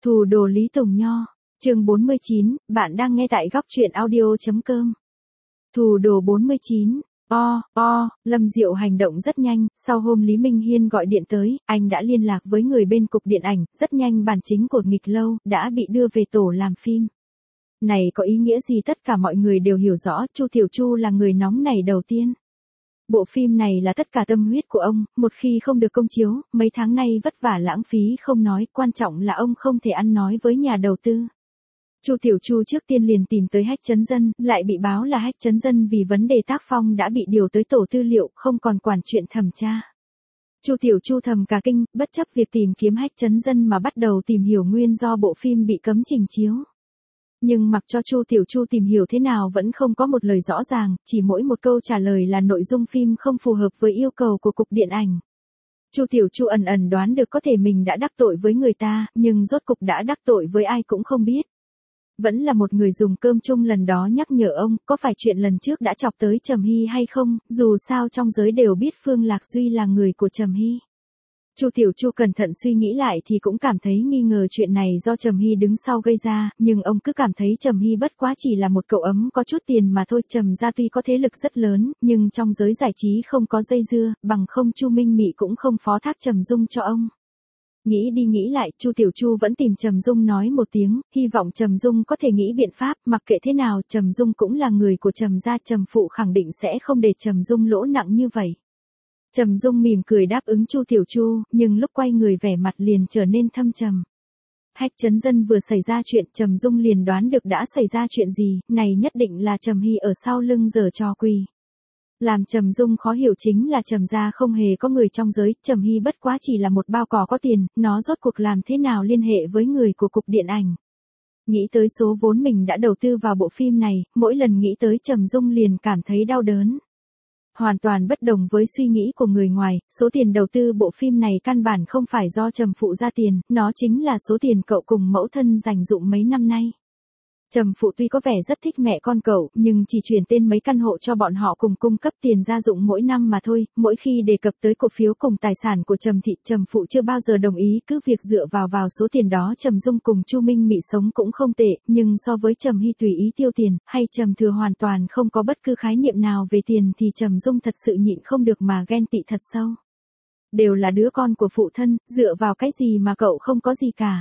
Thủ đồ Lý Tùng Nho, chương 49, bạn đang nghe tại góc truyện audio.com. Thủ đồ 49, Lâm Diệu hành động rất nhanh, sau hôm Lý Minh Hiên gọi điện tới, anh đã liên lạc với người bên cục điện ảnh, rất nhanh bản chính của Nghịch Lâu đã bị đưa về tổ làm phim. Này có ý nghĩa gì tất cả mọi người đều hiểu rõ, Chu Tiểu Chu là người nóng nảy đầu tiên. Bộ phim này là tất cả tâm huyết của ông, một khi không được công chiếu, mấy tháng nay vất vả lãng phí không nói, quan trọng là ông không thể ăn nói với nhà đầu tư. Chu Tiểu Chu trước tiên liền tìm tới Hách Chấn Dân, lại bị báo là Hách Chấn Dân vì vấn đề tác phong đã bị điều tới tổ tư liệu, không còn quản chuyện thẩm tra. Chu Tiểu Chu thầm cả kinh, bất chấp việc tìm kiếm Hách Chấn Dân mà bắt đầu tìm hiểu nguyên do bộ phim bị cấm trình chiếu. Nhưng mặc cho Chu Tiểu Chu tìm hiểu thế nào vẫn không có một lời rõ ràng, chỉ mỗi một câu trả lời là nội dung phim không phù hợp với yêu cầu của cục điện ảnh. Chu Tiểu Chu ẩn ẩn đoán được có thể mình đã đắc tội với người ta, nhưng rốt cục đã đắc tội với ai cũng không biết. Vẫn là một người dùng cơm chung lần đó nhắc nhở ông, có phải chuyện lần trước đã chọc tới Trầm Hy hay không, dù sao trong giới đều biết Phương Lạc Duy là người của Trầm Hy. Chu Tiểu Chu cẩn thận suy nghĩ lại thì cũng cảm thấy nghi ngờ chuyện này do Trầm Hy đứng sau gây ra, nhưng ông cứ cảm thấy Trầm Hy bất quá chỉ là một cậu ấm có chút tiền mà thôi. Trầm gia tuy có thế lực rất lớn, nhưng trong giới giải trí không có dây dưa, bằng không Chu Minh Mị cũng không phó thác Trầm Dung cho ông. Nghĩ đi nghĩ lại, Chu Tiểu Chu vẫn tìm Trầm Dung nói một tiếng, hy vọng Trầm Dung có thể nghĩ biện pháp, mặc kệ thế nào Trầm Dung cũng là người của Trầm gia, Trầm phụ khẳng định sẽ không để Trầm Dung lỗ nặng như vậy. Trầm Dung mỉm cười đáp ứng Chu Tiểu Chu, nhưng lúc quay người vẻ mặt liền trở nên thâm trầm. Hách Chấn Dân vừa xảy ra chuyện, Trầm Dung liền đoán được đã xảy ra chuyện gì, này nhất định là Trầm Hy ở sau lưng giở trò quỷ. Làm Trầm Dung khó hiểu chính là Trầm gia không hề có người trong giới, Trầm Hy bất quá chỉ là một bao cỏ có tiền, nó rốt cuộc làm thế nào liên hệ với người của cục điện ảnh. Nghĩ tới số vốn mình đã đầu tư vào bộ phim này, mỗi lần nghĩ tới Trầm Dung liền cảm thấy đau đớn. Hoàn toàn bất đồng với suy nghĩ của người ngoài, số tiền đầu tư bộ phim này căn bản không phải do Trầm phụ ra tiền, nó chính là số tiền cậu cùng mẫu thân dành dụm mấy năm nay. Trầm phụ tuy có vẻ rất thích mẹ con cậu, nhưng chỉ chuyển tên mấy căn hộ cho bọn họ cùng cung cấp tiền gia dụng mỗi năm mà thôi, mỗi khi đề cập tới cổ phiếu cùng tài sản của Trầm thị, Trầm phụ chưa bao giờ đồng ý, cứ việc dựa vào số tiền đó Trầm Dung cùng Chu Minh Mị sống cũng không tệ, nhưng so với Trầm Hy tùy ý tiêu tiền, hay Trầm Thừa hoàn toàn không có bất cứ khái niệm nào về tiền thì Trầm Dung thật sự nhịn không được mà ghen tị thật sâu. Đều là đứa con của phụ thân, dựa vào cái gì mà cậu không có gì cả.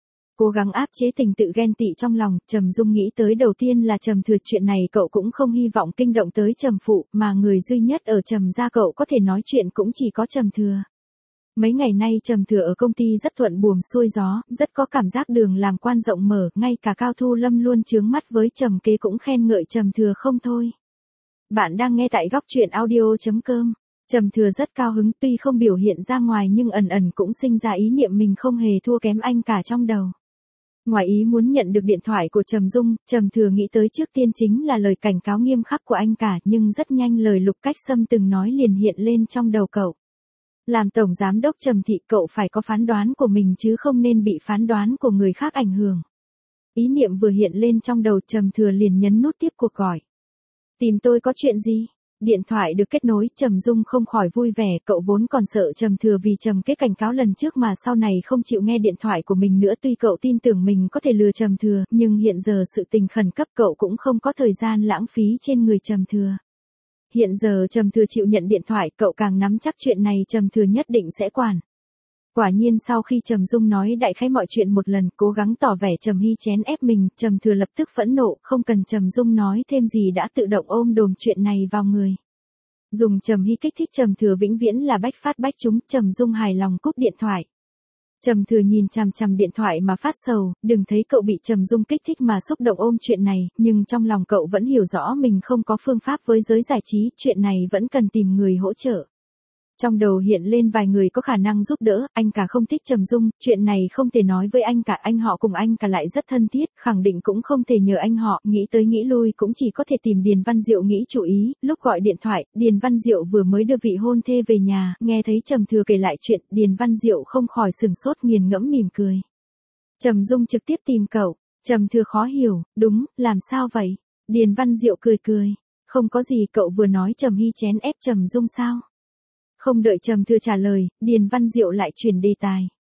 Cố gắng áp chế tình tự ghen tị trong lòng, Trầm Dung nghĩ tới đầu tiên là Trầm Thừa, chuyện này cậu cũng không hy vọng kinh động tới Trầm phụ, mà người duy nhất ở Trầm gia cậu có thể nói chuyện cũng chỉ có Trầm Thừa. Mấy ngày nay Trầm Thừa ở công ty rất thuận buồm xuôi gió, rất có cảm giác đường làm quan rộng mở, ngay cả Cao Thu Lâm luôn chướng mắt với Trầm Kế cũng khen ngợi Trầm Thừa không thôi. Bạn đang nghe tại góc truyện audio.com. Trầm Thừa rất cao hứng, tuy không biểu hiện ra ngoài nhưng ẩn ẩn cũng sinh ra ý niệm mình không hề thua kém anh cả trong đầu. Ngoài ý muốn nhận được điện thoại của Trầm Dung, Trầm Thừa nghĩ tới trước tiên chính là lời cảnh cáo nghiêm khắc của anh cả, nhưng rất nhanh lời Lục Cách Sâm từng nói liền hiện lên trong đầu cậu. Làm tổng giám đốc Trầm thị, cậu phải có phán đoán của mình chứ không nên bị phán đoán của người khác ảnh hưởng. Ý niệm vừa hiện lên trong đầu, Trầm Thừa liền nhấn nút tiếp cuộc gọi. Tìm tôi có chuyện gì? Điện thoại được kết nối, Trầm Dung không khỏi vui vẻ, cậu vốn còn sợ Trầm Thừa vì Trầm Kế cảnh cáo lần trước mà sau này không chịu nghe điện thoại của mình nữa, tuy cậu tin tưởng mình có thể lừa Trầm Thừa, nhưng hiện giờ sự tình khẩn cấp cậu cũng không có thời gian lãng phí trên người Trầm Thừa. Hiện giờ Trầm Thừa chịu nhận điện thoại, cậu càng nắm chắc chuyện này Trầm Thừa nhất định sẽ quản. Quả nhiên sau khi Trầm Dung nói đại khái mọi chuyện một lần, cố gắng tỏ vẻ Trầm Hy chèn ép mình, Trầm Thừa lập tức phẫn nộ, không cần Trầm Dung nói thêm gì đã tự động ôm đồm chuyện này vào người. Dùng Trầm Hy kích thích Trầm Thừa vĩnh viễn là bách phát bách trúng, Trầm Dung hài lòng cúp điện thoại. Trầm Thừa nhìn chằm chằm điện thoại mà phát sầu, đừng thấy cậu bị Trầm Dung kích thích mà xúc động ôm chuyện này, nhưng trong lòng cậu vẫn hiểu rõ mình không có phương pháp với giới giải trí, chuyện này vẫn cần tìm người hỗ trợ. Trong đầu hiện lên vài người có khả năng giúp đỡ, anh cả không thích Trầm Dung, chuyện này không thể nói với anh cả, anh họ cùng anh cả lại rất thân thiết, khẳng định cũng không thể nhờ anh họ, nghĩ tới nghĩ lui cũng chỉ có thể tìm Điền Văn Diệu nghĩ chủ ý, lúc gọi điện thoại, Điền Văn Diệu vừa mới đưa vị hôn thê về nhà, nghe thấy Trầm Thừa kể lại chuyện, Điền Văn Diệu không khỏi sừng sốt nghiền ngẫm mỉm cười. Trầm Dung trực tiếp tìm cậu, Trầm Thừa khó hiểu, đúng, làm sao vậy? Điền Văn Diệu cười cười, không có gì, cậu vừa nói Trầm Hy chèn ép Trầm Dung sao? Không đợi Trầm Thừa trả lời, Điền Văn Diệu lại chuyển đề tài.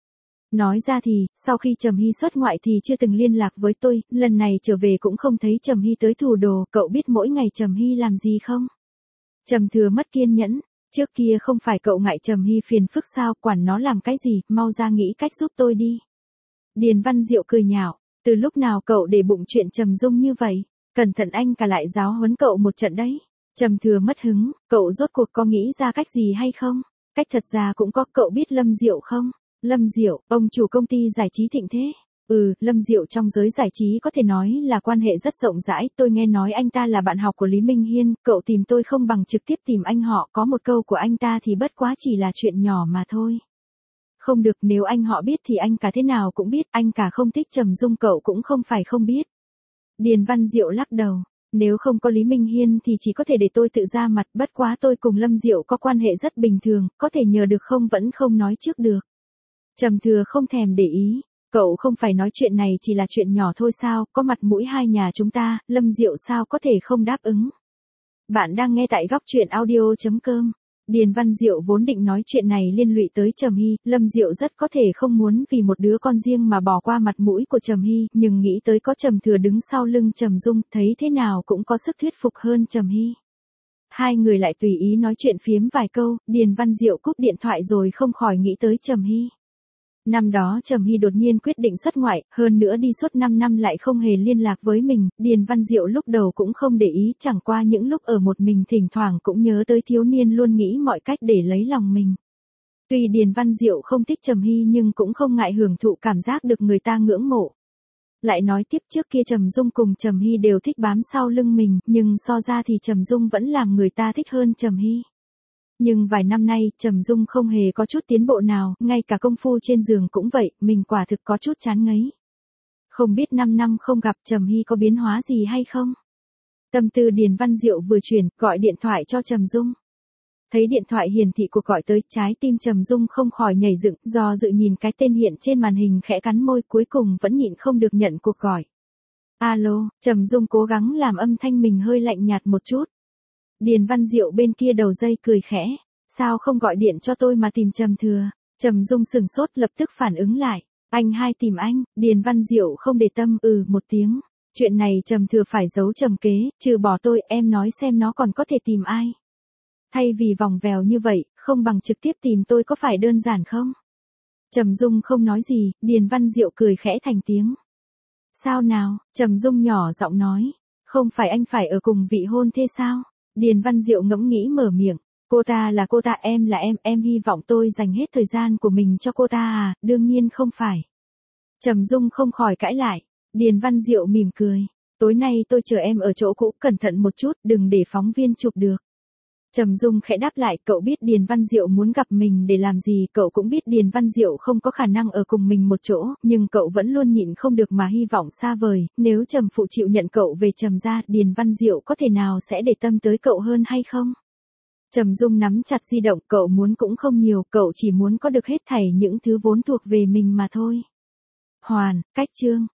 Nói ra thì, sau khi Trầm Hy xuất ngoại thì chưa từng liên lạc với tôi, lần này trở về cũng không thấy Trầm Hy tới Thủ Đồ, cậu biết mỗi ngày Trầm Hy làm gì không? Trầm Thừa mất kiên nhẫn, trước kia không phải cậu ngại Trầm Hy phiền phức sao, quản nó làm cái gì, mau ra nghĩ cách giúp tôi đi. Điền Văn Diệu cười nhạo, từ lúc nào cậu để bụng chuyện Trầm Dung như vậy, cẩn thận anh cả lại giáo huấn cậu một trận đấy. Trầm Thừa mất hứng, cậu rốt cuộc có nghĩ ra cách gì hay không? Cách thật ra cũng có, cậu biết Lâm Diệu không? Lâm Diệu, ông chủ công ty giải trí Thịnh Thế. Lâm Diệu trong giới giải trí có thể nói là quan hệ rất rộng rãi, tôi nghe nói anh ta là bạn học của Lý Minh Hiên, cậu tìm tôi không bằng trực tiếp tìm anh họ, có một câu của anh ta thì bất quá chỉ là chuyện nhỏ mà thôi. Không được, nếu anh họ biết thì anh cả thế nào cũng biết, anh cả không thích Trầm Dung cậu cũng không phải không biết. Điền Văn Diệu lắc đầu, nếu không có Lý Minh Hiên thì chỉ có thể để tôi tự ra mặt, bất quá tôi cùng Lâm Diệu có quan hệ rất bình thường, có thể nhờ được không vẫn không nói trước được. Trầm Thừa không thèm để ý, cậu không phải nói chuyện này chỉ là chuyện nhỏ thôi sao, có mặt mũi hai nhà chúng ta, Lâm Diệu sao có thể không đáp ứng. Bạn đang nghe tại góc truyện audio.com. Điền Văn Diệu vốn định nói chuyện này liên lụy tới Trầm Hy, Lâm Diệu rất có thể không muốn vì một đứa con riêng mà bỏ qua mặt mũi của Trầm Hy, nhưng nghĩ tới có Trầm Thừa đứng sau lưng Trầm Dung, thấy thế nào cũng có sức thuyết phục hơn Trầm Hy. Hai người lại tùy ý nói chuyện phiếm vài câu, Điền Văn Diệu cúp điện thoại rồi không khỏi nghĩ tới Trầm Hy. Năm đó Trầm Hy đột nhiên quyết định xuất ngoại, hơn nữa đi suốt 5 năm lại không hề liên lạc với mình, Điền Văn Diệu lúc đầu cũng không để ý, chẳng qua những lúc ở một mình thỉnh thoảng cũng nhớ tới thiếu niên luôn nghĩ mọi cách để lấy lòng mình. Tuy Điền Văn Diệu không thích Trầm Hy nhưng cũng không ngại hưởng thụ cảm giác được người ta ngưỡng mộ. Lại nói tiếp, trước kia Trầm Dung cùng Trầm Hy đều thích bám sau lưng mình, nhưng so ra thì Trầm Dung vẫn làm người ta thích hơn Trầm Hy. Nhưng vài năm nay, Trầm Dung không hề có chút tiến bộ nào, ngay cả công phu trên giường cũng vậy, mình quả thực có chút chán ngấy. Không biết 5 năm không gặp Trầm Hy có biến hóa gì hay không? Tâm tư Điền Văn Diệu vừa chuyển, gọi điện thoại cho Trầm Dung. Thấy điện thoại hiển thị cuộc gọi tới, trái tim Trầm Dung không khỏi nhảy dựng, do dự nhìn cái tên hiện trên màn hình khẽ cắn môi, cuối cùng vẫn nhịn không được nhận cuộc gọi. Alo, Trầm Dung cố gắng làm âm thanh mình hơi lạnh nhạt một chút. Điền Văn Diệu bên kia đầu dây cười khẽ, sao không gọi điện cho tôi mà tìm Trầm Thừa? Trầm Dung sừng sốt lập tức phản ứng lại, anh hai tìm anh, Điền Văn Diệu không để tâm, một tiếng, chuyện này Trầm Thừa phải giấu trầm kế, trừ bỏ tôi, em nói xem nó còn có thể tìm ai. Thay vì vòng vèo như vậy, không bằng trực tiếp tìm tôi có phải đơn giản không? Trầm Dung không nói gì, Điền Văn Diệu cười khẽ thành tiếng. Sao nào, Trầm Dung nhỏ giọng nói, không phải anh phải ở cùng vị hôn thê sao? Điền Văn Diệu ngẫm nghĩ mở miệng, cô ta là cô ta, em là em hy vọng tôi dành hết thời gian của mình cho cô ta à, đương nhiên không phải. Trầm Dung không khỏi cãi lại, Điền Văn Diệu mỉm cười, tối nay tôi chờ em ở chỗ cũ, cẩn thận một chút, đừng để phóng viên chụp được. Trầm Dung khẽ đáp lại, cậu biết Điền Văn Diệu muốn gặp mình để làm gì, cậu cũng biết Điền Văn Diệu không có khả năng ở cùng mình một chỗ, nhưng cậu vẫn luôn nhịn không được mà hy vọng xa vời, nếu Trầm phụ chịu nhận cậu về Trầm gia, Điền Văn Diệu có thể nào sẽ để tâm tới cậu hơn hay không? Trầm Dung nắm chặt di động, cậu muốn cũng không nhiều, cậu chỉ muốn có được hết thảy những thứ vốn thuộc về mình mà thôi. Hoàn, cách chương.